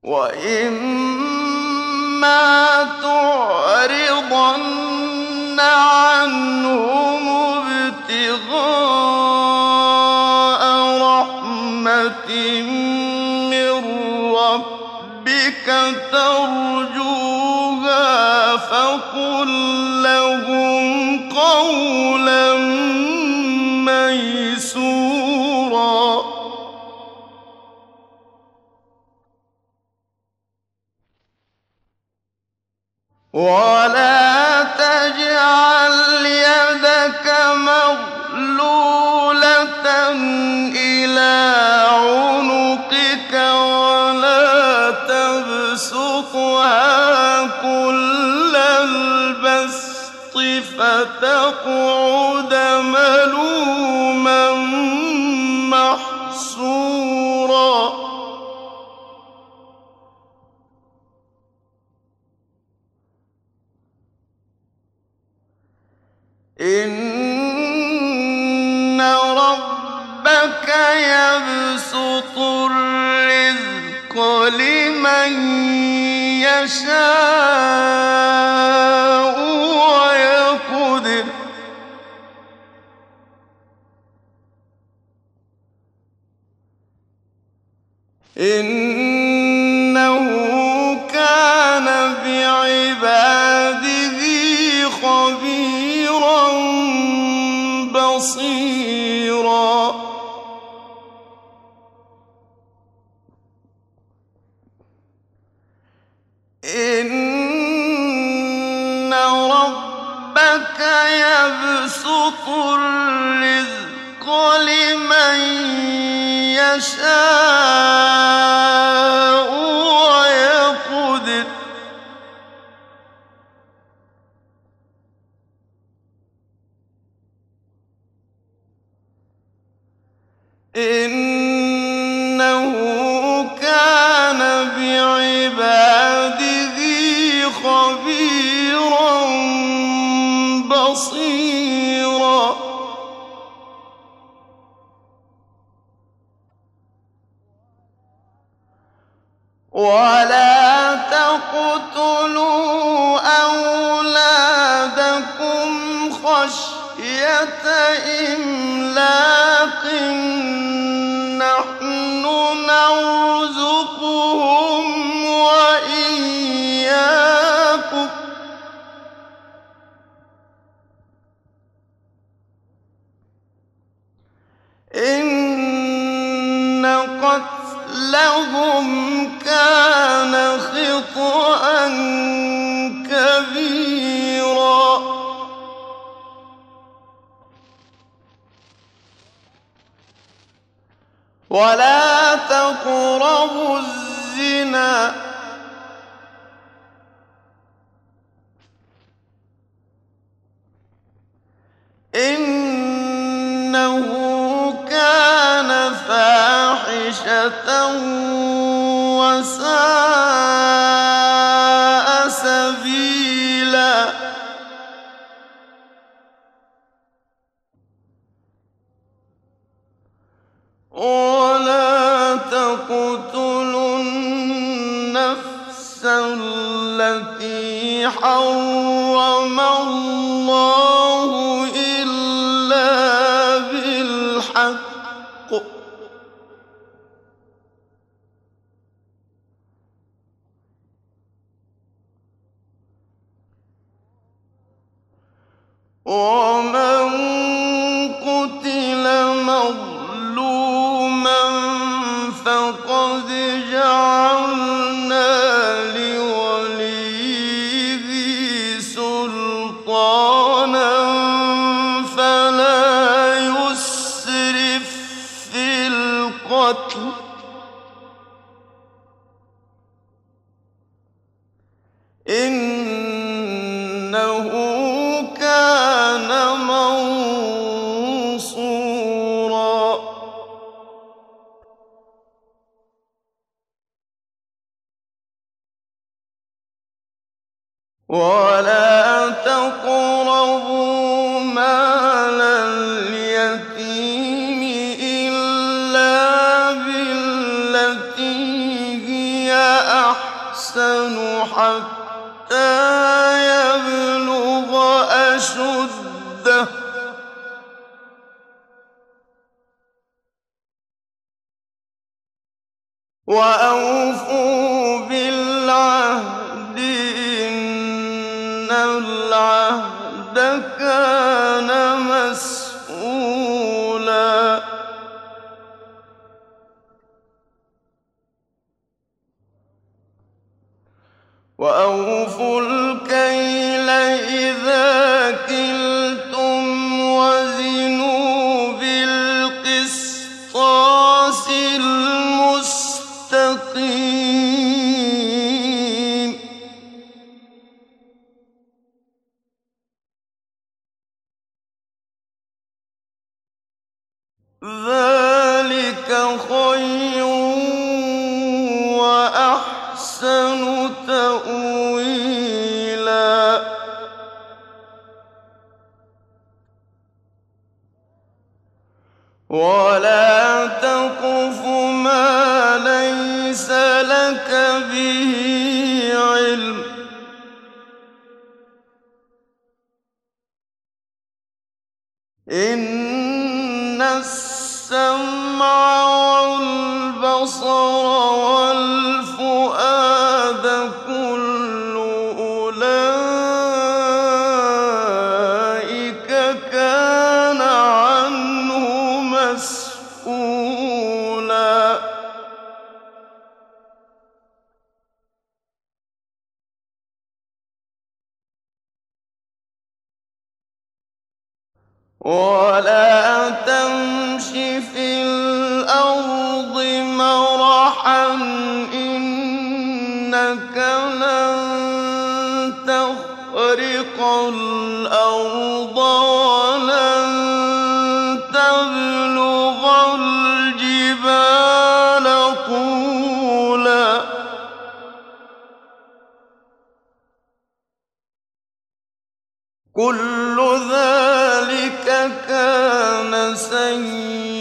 وَإِمَّا تُعْرِضَنَّ عَنْهُمُ ابْتِغَاءَ رَحْمَةٍ مِّن رَّبِّكَ تَرْجُوهَا فَقُل لَّهُمْ قَوْلًا مَّيْسُورًا. وَلَا تَجْعَلْ يَدَكَ مَغْلُولَةً إِلَىٰ عُنُقِكَ وَلَا تَبْسُطْهَا كُلَّ الْبَسْطِ فَتَقْعُدَ مَلُومًا مَّحْسُورًا. إِنَّ رَبَّكَ يَبْسُطُ الرِّزْقَ لِمَن يَشَاءُ وَيَقْدِرُ ۚ إِنَّهُ كَانَ بِعِبَادِهِ خَبِيرًا بَصِيرًا. إِنَّ رَبَّكَ يَبْسُطُ الرِّزْقَ لِمَن يَشَاءُ وَيَقْدِرُ ۚ إِنَّهُ كَانَ بِعِبَادِهِ خَبِيرًا بَصِيرًا. وَلَا تَقْتُلُوا أَوْلَادَكُمْ خَشْيَةَ إِمْلَاقٍ ۖ نَّحْنُ نَرْزُقُهُمْ وَإِيَّاكُمْ ۚ إِنَّ قَتْلَهُمْ كَانَ خِطْئًا كَبِيرًا. وَلَا تَقْرَبُوا الزِّنَا ۖ إِنَّهُ كَانَ فَاحِشَةً وَسَاءَ سَبِيلًا. وَلَا تَقْتُلُوا النَّفْسَ الَّتِي حَرَّمَ اللَّهُ إِلَّا بِالْحَقِّ ۚ وَمَن قُتِلَ مَظْلُومًا فَقَدْ جَعَلْنَا لِوَلِيِّهِ سُلْطَانًا فَلَا يُسْرِف فِّي الْقَتْلِ ۖ إِنَّهُ كَانَ مَنصُورًا. وَلَا تَقْرَبُوا مَالَ الْيَتِيمِ إِلَّا بِالَّتِي هِيَ أَحْسَنُ حَتَّىٰ يَبْلُغَ أَشُدَّهُ ۖ وَأَوْفُوا بِالْعَهْدِ ۖ إِنَّ الْعَهْدَ كَانَ مَسْئُولًا وَأَوْفُوا الْكَيْلَ إِذَا كِلْتُمْ وَزِنُوا بِالْقِسْطَاسِ الْمُسْتَقِيمِ ذَٰلِكَ خَيْرٌ وَأَحْسَنُ تَأْوِيلًا وَلَا تَقْفُ مَا لَيْسَ لَكَ بِهِ عِلْمٌ ۚ إِنَّ السَّمْعَ وَالْبَصَرَ وَالْفُؤَادَ كُلُّ أُولَٰئِكَ كَانَ عَنْهُ مَسْئُولًا وَلَا تَمْشِ فِي الْأَرْضِ مَرَحًا ۖ إِنَّكَ لَن تَخْرِقَ الْأَرْضَ وَلَن تَبْلُغَ الْجِبَالَ طُولًا كُلُّ ذَٰلِكَ كَانَ سَيِّئًا